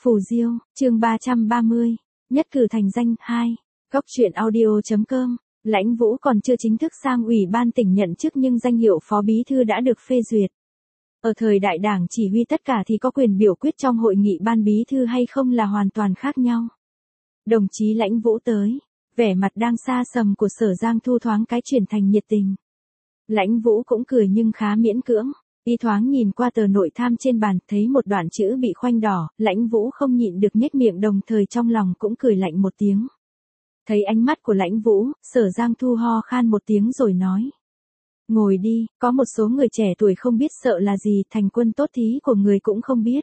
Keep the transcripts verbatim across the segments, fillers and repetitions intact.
Phù Diêu, chương ba trăm ba mươi, nhất cử thành danh, hai. Góc truyện audio chấm com, Lãnh Vũ còn chưa chính thức sang ủy ban tỉnh nhận chức nhưng danh hiệu phó bí thư đã được phê duyệt. Ở thời đại đảng chỉ huy tất cả thì có quyền biểu quyết trong hội nghị ban bí thư hay không là hoàn toàn khác nhau. Đồng chí Lãnh Vũ tới, vẻ mặt đang xa sầm của Sở Giang Thu thoáng cái chuyển thành nhiệt tình. Lãnh Vũ cũng cười nhưng khá miễn cưỡng. Y thoáng nhìn qua tờ nội tham trên bàn, thấy một đoạn chữ bị khoanh đỏ, Lãnh Vũ không nhịn được nhếch miệng, đồng thời trong lòng cũng cười lạnh một tiếng. Thấy ánh mắt của Lãnh Vũ, Sở Giang Thu ho khan một tiếng rồi nói. Ngồi đi, có một số người trẻ tuổi không biết sợ là gì, thành quân tốt thí của người cũng không biết.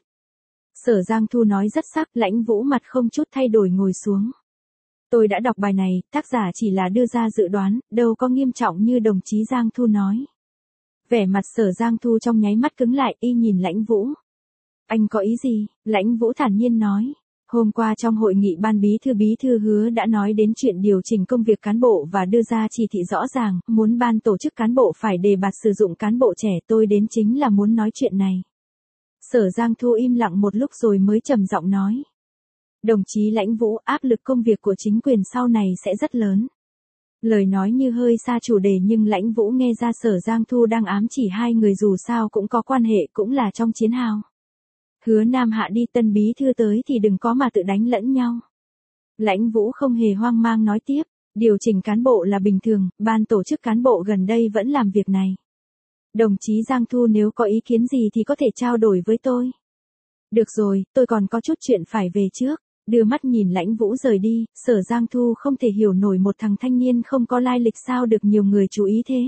Sở Giang Thu nói rất sắc, Lãnh Vũ mặt không chút thay đổi ngồi xuống. Tôi đã đọc bài này, tác giả chỉ là đưa ra dự đoán, đâu có nghiêm trọng như đồng chí Giang Thu nói. Vẻ mặt Sở Giang Thu trong nháy mắt cứng lại, y nhìn Lãnh Vũ. Anh có ý gì? Lãnh Vũ thản nhiên nói. Hôm qua trong hội nghị ban bí thư bí thư hứa đã nói đến chuyện điều chỉnh công việc cán bộ và đưa ra chỉ thị rõ ràng, muốn ban tổ chức cán bộ phải đề bạt sử dụng cán bộ trẻ, tôi đến chính là muốn nói chuyện này. Sở Giang Thu im lặng một lúc rồi mới trầm giọng nói. Đồng chí Lãnh Vũ, áp lực công việc của chính quyền sau này sẽ rất lớn. Lời nói như hơi xa chủ đề nhưng Lãnh Vũ nghe ra Sở Giang Thu đang ám chỉ hai người dù sao cũng có quan hệ, cũng là trong chiến hào. Hứa Nam Hạ đi, Tân bí thư tới thì đừng có mà tự đánh lẫn nhau. Lãnh Vũ không hề hoang mang nói tiếp, điều chỉnh cán bộ là bình thường, ban tổ chức cán bộ gần đây vẫn làm việc này. Đồng chí Giang Thu nếu có ý kiến gì thì có thể trao đổi với tôi. Được rồi, tôi còn có chút chuyện phải về trước. Đưa mắt nhìn Lãnh Vũ rời đi, Sở Giang Thu không thể hiểu nổi một thằng thanh niên không có lai lịch sao được nhiều người chú ý thế.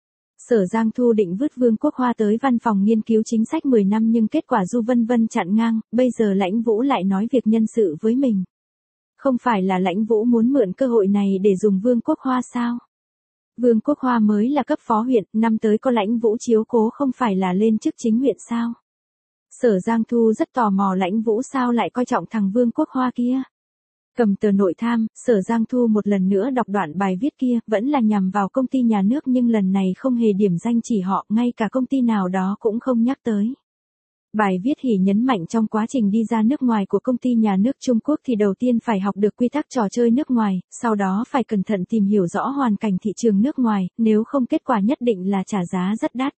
Sở Giang Thu định vứt Vương Quốc Hoa tới văn phòng nghiên cứu chính sách mười năm nhưng kết quả Du Vân Vân chặn ngang, bây giờ Lãnh Vũ lại nói việc nhân sự với mình. Không phải là Lãnh Vũ muốn mượn cơ hội này để dùng Vương Quốc Hoa sao? Vương Quốc Hoa mới là cấp phó huyện, năm tới có Lãnh Vũ chiếu cố không phải là lên chức chính huyện sao? Sở Giang Thu rất tò mò Lãnh Vũ sao lại coi trọng thằng Vương Quốc Hoa kia. Cầm tờ nội tham, Sở Giang Thu một lần nữa đọc đoạn bài viết kia, vẫn là nhằm vào công ty nhà nước nhưng lần này không hề điểm danh chỉ họ, ngay cả công ty nào đó cũng không nhắc tới. Bài viết hỉ nhấn mạnh trong quá trình đi ra nước ngoài của công ty nhà nước Trung Quốc thì đầu tiên phải học được quy tắc trò chơi nước ngoài, sau đó phải cẩn thận tìm hiểu rõ hoàn cảnh thị trường nước ngoài, nếu không kết quả nhất định là trả giá rất đắt.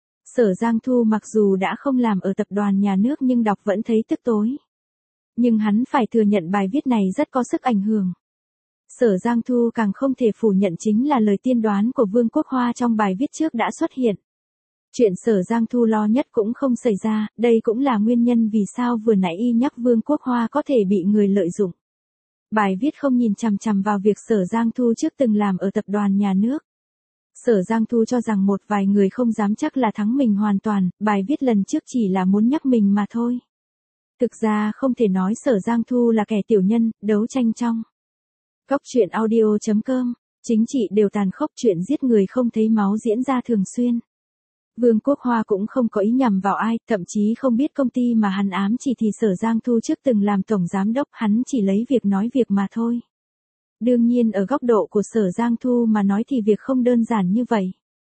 Sở Giang Thu mặc dù đã không làm ở tập đoàn nhà nước nhưng đọc vẫn thấy tức tối. Nhưng hắn phải thừa nhận bài viết này rất có sức ảnh hưởng. Sở Giang Thu càng không thể phủ nhận chính là lời tiên đoán của Vương Quốc Hoa trong bài viết trước đã xuất hiện. Chuyện Sở Giang Thu lo nhất cũng không xảy ra, đây cũng là nguyên nhân vì sao vừa nãy y nhắc Vương Quốc Hoa có thể bị người lợi dụng. Bài viết không nhìn chằm chằm vào việc Sở Giang Thu trước từng làm ở tập đoàn nhà nước. Sở Giang Thu cho rằng một vài người không dám chắc là thắng mình hoàn toàn, bài viết lần trước chỉ là muốn nhắc mình mà thôi. Thực ra không thể nói Sở Giang Thu là kẻ tiểu nhân, đấu tranh trong. Góc truyện audio chấm com, chính trị đều tàn khốc, chuyện giết người không thấy máu diễn ra thường xuyên. Vương Quốc Hoa cũng không có ý nhằm vào ai, thậm chí không biết công ty mà hắn ám chỉ thì Sở Giang Thu trước từng làm tổng giám đốc, hắn chỉ lấy việc nói việc mà thôi. Đương nhiên ở góc độ của Sở Giang Thu mà nói thì việc không đơn giản như vậy.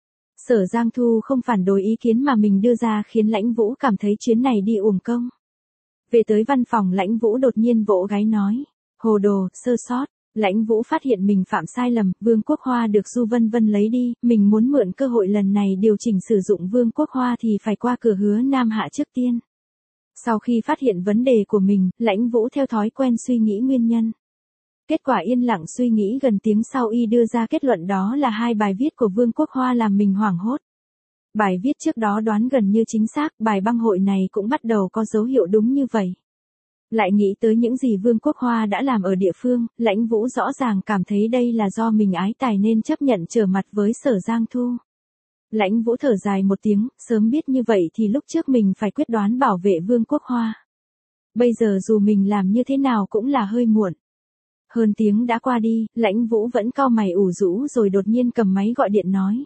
Sở Giang Thu không phản đối ý kiến mà mình đưa ra khiến Lãnh Vũ cảm thấy chuyến này đi uổng công. Về tới văn phòng Lãnh Vũ đột nhiên vỗ gáy nói. Hồ đồ, sơ sót. Lãnh Vũ phát hiện mình phạm sai lầm, Vương Quốc Hoa được Du Vân Vân lấy đi, mình muốn mượn cơ hội lần này điều chỉnh sử dụng Vương Quốc Hoa thì phải qua cửa Hứa Nam Hạ trước tiên. Sau khi phát hiện vấn đề của mình, Lãnh Vũ theo thói quen suy nghĩ nguyên nhân. Kết quả yên lặng suy nghĩ gần tiếng sau y đưa ra kết luận đó là hai bài viết của Vương Quốc Hoa làm mình hoảng hốt. Bài viết trước đó đoán gần như chính xác, bài băng hội này cũng bắt đầu có dấu hiệu đúng như vậy. Lại nghĩ tới những gì Vương Quốc Hoa đã làm ở địa phương, Lãnh Vũ rõ ràng cảm thấy đây là do mình ái tài nên chấp nhận trở mặt với Sở Giang Thu. Lãnh Vũ thở dài một tiếng, sớm biết như vậy thì lúc trước mình phải quyết đoán bảo vệ Vương Quốc Hoa. Bây giờ dù mình làm như thế nào cũng là hơi muộn. Hơn tiếng đã qua đi, Lãnh Vũ vẫn cau mày ủ rũ rồi đột nhiên cầm máy gọi điện nói.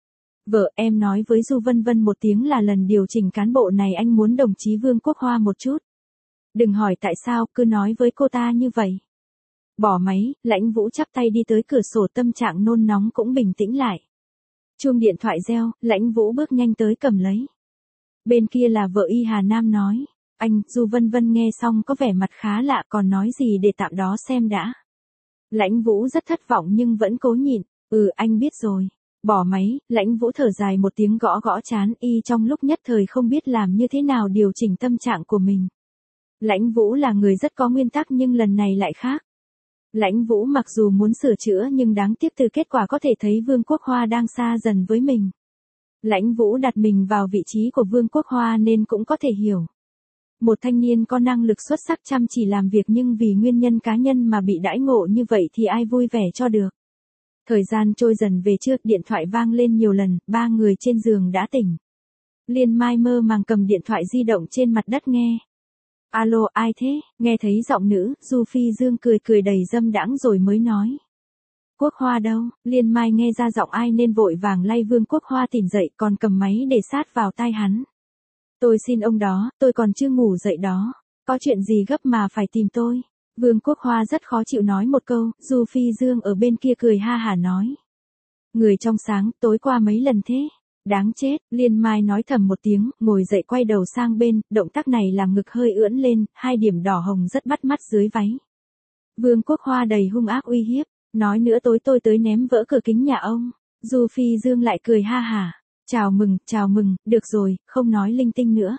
Vợ, em nói với Du Vân Vân một tiếng là lần điều chỉnh cán bộ này anh muốn đồng chí Vương Quốc Hoa một chút. Đừng hỏi tại sao, cứ nói với cô ta như vậy. Bỏ máy, Lãnh Vũ chắp tay đi tới cửa sổ, tâm trạng nôn nóng cũng bình tĩnh lại. Chuông điện thoại reo, Lãnh Vũ bước nhanh tới cầm lấy. Bên kia là vợ y Hà Nam nói. Anh, Du Vân Vân nghe xong có vẻ mặt khá lạ, còn nói gì để tạm đó xem đã. Lãnh Vũ rất thất vọng nhưng vẫn cố nhịn, ừ anh biết rồi. Bỏ máy, Lãnh Vũ thở dài một tiếng gõ gõ trán, y trong lúc nhất thời không biết làm như thế nào điều chỉnh tâm trạng của mình. Lãnh Vũ là người rất có nguyên tắc nhưng lần này lại khác. Lãnh Vũ mặc dù muốn sửa chữa nhưng đáng tiếc từ kết quả có thể thấy Vương Quốc Hoa đang xa dần với mình. Lãnh Vũ đặt mình vào vị trí của Vương Quốc Hoa nên cũng có thể hiểu. Một thanh niên có năng lực xuất sắc chăm chỉ làm việc nhưng vì nguyên nhân cá nhân mà bị đãi ngộ như vậy thì ai vui vẻ cho được. Thời gian trôi dần về trưa, điện thoại vang lên nhiều lần, ba người trên giường đã tỉnh. Liên Mai mơ màng cầm điện thoại di động trên mặt đất nghe. Alo, ai thế? Nghe thấy giọng nữ, Du Phi Dương cười cười đầy dâm đãng rồi mới nói. Quốc Hoa đâu? Liên Mai nghe ra giọng ai nên vội vàng lay Vương Quốc Hoa tỉnh dậy, còn cầm máy để sát vào tai hắn. Tôi xin ông đó, tôi còn chưa ngủ dậy đó. Có chuyện gì gấp mà phải tìm tôi? Vương Quốc Hoa rất khó chịu nói một câu, Du Phi Dương ở bên kia cười ha hả nói. Người trong sáng, tối qua mấy lần thế? Đáng chết, Liên Mai nói thầm một tiếng, ngồi dậy quay đầu sang bên, động tác này làm ngực hơi ưỡn lên, hai điểm đỏ hồng rất bắt mắt dưới váy. Vương Quốc Hoa đầy hung ác uy hiếp, nói nữa tối tôi tới ném vỡ cửa kính nhà ông. Du Phi Dương lại cười ha hả. Chào mừng, chào mừng, được rồi, không nói linh tinh nữa.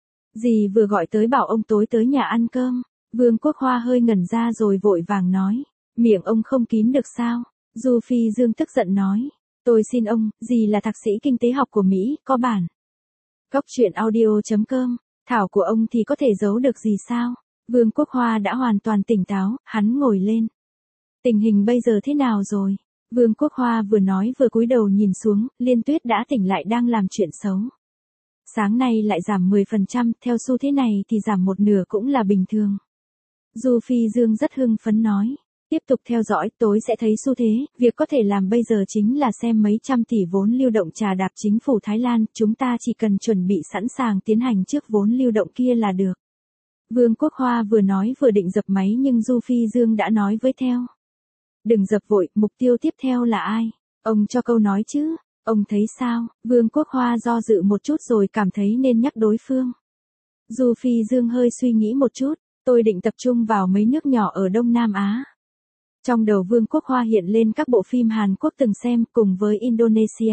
Dì vừa gọi tới bảo ông tối tới nhà ăn cơm. Vương Quốc Hoa hơi ngẩn ra rồi vội vàng nói. Miệng ông không kín được sao? Du Phi Dương tức giận nói. Tôi xin ông, dì là thạc sĩ kinh tế học của Mỹ, có bản. Góc truyện audio chấm com, thảo của ông thì có thể giấu được gì sao? Vương Quốc Hoa đã hoàn toàn tỉnh táo, hắn ngồi lên. Tình hình bây giờ thế nào rồi? Vương Quốc Hoa vừa nói vừa cúi đầu nhìn xuống, Liên Tuyết đã tỉnh lại đang làm chuyện xấu. Sáng nay lại giảm mười phần trăm, theo xu thế này thì giảm một nửa cũng là bình thường. Du Phi Dương rất hưng phấn nói. Tiếp tục theo dõi, tối sẽ thấy xu thế, việc có thể làm bây giờ chính là xem mấy trăm tỷ vốn lưu động trà đạp chính phủ Thái Lan, chúng ta chỉ cần chuẩn bị sẵn sàng tiến hành trước vốn lưu động kia là được. Vương Quốc Hoa vừa nói vừa định dập máy nhưng Du Phi Dương đã nói với theo. Đừng dập vội, mục tiêu tiếp theo là ai? Ông cho câu nói chứ, ông thấy sao? Vương Quốc Hoa do dự một chút rồi cảm thấy nên nhắc đối phương. Du Phi Dương hơi suy nghĩ một chút, tôi định tập trung vào mấy nước nhỏ ở Đông Nam Á. Trong đầu Vương Quốc Hoa hiện lên các bộ phim Hàn Quốc từng xem cùng với Indonesia.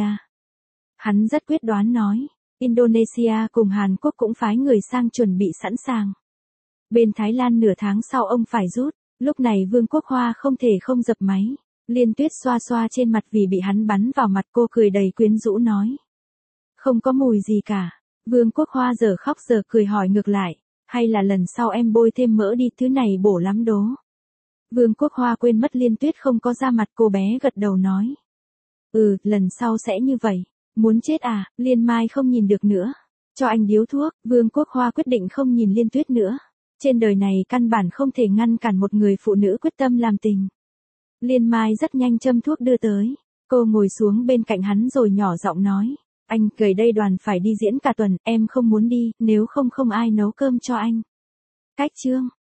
Hắn rất quyết đoán nói, Indonesia cùng Hàn Quốc cũng phái người sang chuẩn bị sẵn sàng. Bên Thái Lan nửa tháng sau ông phải rút, lúc này Vương Quốc Hoa không thể không dập máy. Liên Tuyết xoa xoa trên mặt vì bị hắn bắn vào mặt, cô cười đầy quyến rũ nói. Không có mùi gì cả. Vương Quốc Hoa giờ khóc giờ cười hỏi ngược lại, hay là lần sau em bôi thêm mỡ đi, thứ này bổ lắm đố. Vương Quốc Hoa quên mất Liên Tuyết không có ra mặt, cô bé gật đầu nói. Ừ, lần sau sẽ như vậy. Muốn chết à? Liên Mai không nhìn được nữa. Cho anh điếu thuốc. Vương Quốc Hoa quyết định không nhìn Liên Tuyết nữa. Trên đời này căn bản không thể ngăn cản một người phụ nữ quyết tâm làm tình. Liên Mai rất nhanh châm thuốc đưa tới. Cô ngồi xuống bên cạnh hắn rồi nhỏ giọng nói. Anh, gần đây đoàn phải đi diễn cả tuần, em không muốn đi, nếu không không ai nấu cơm cho anh. Cách chương.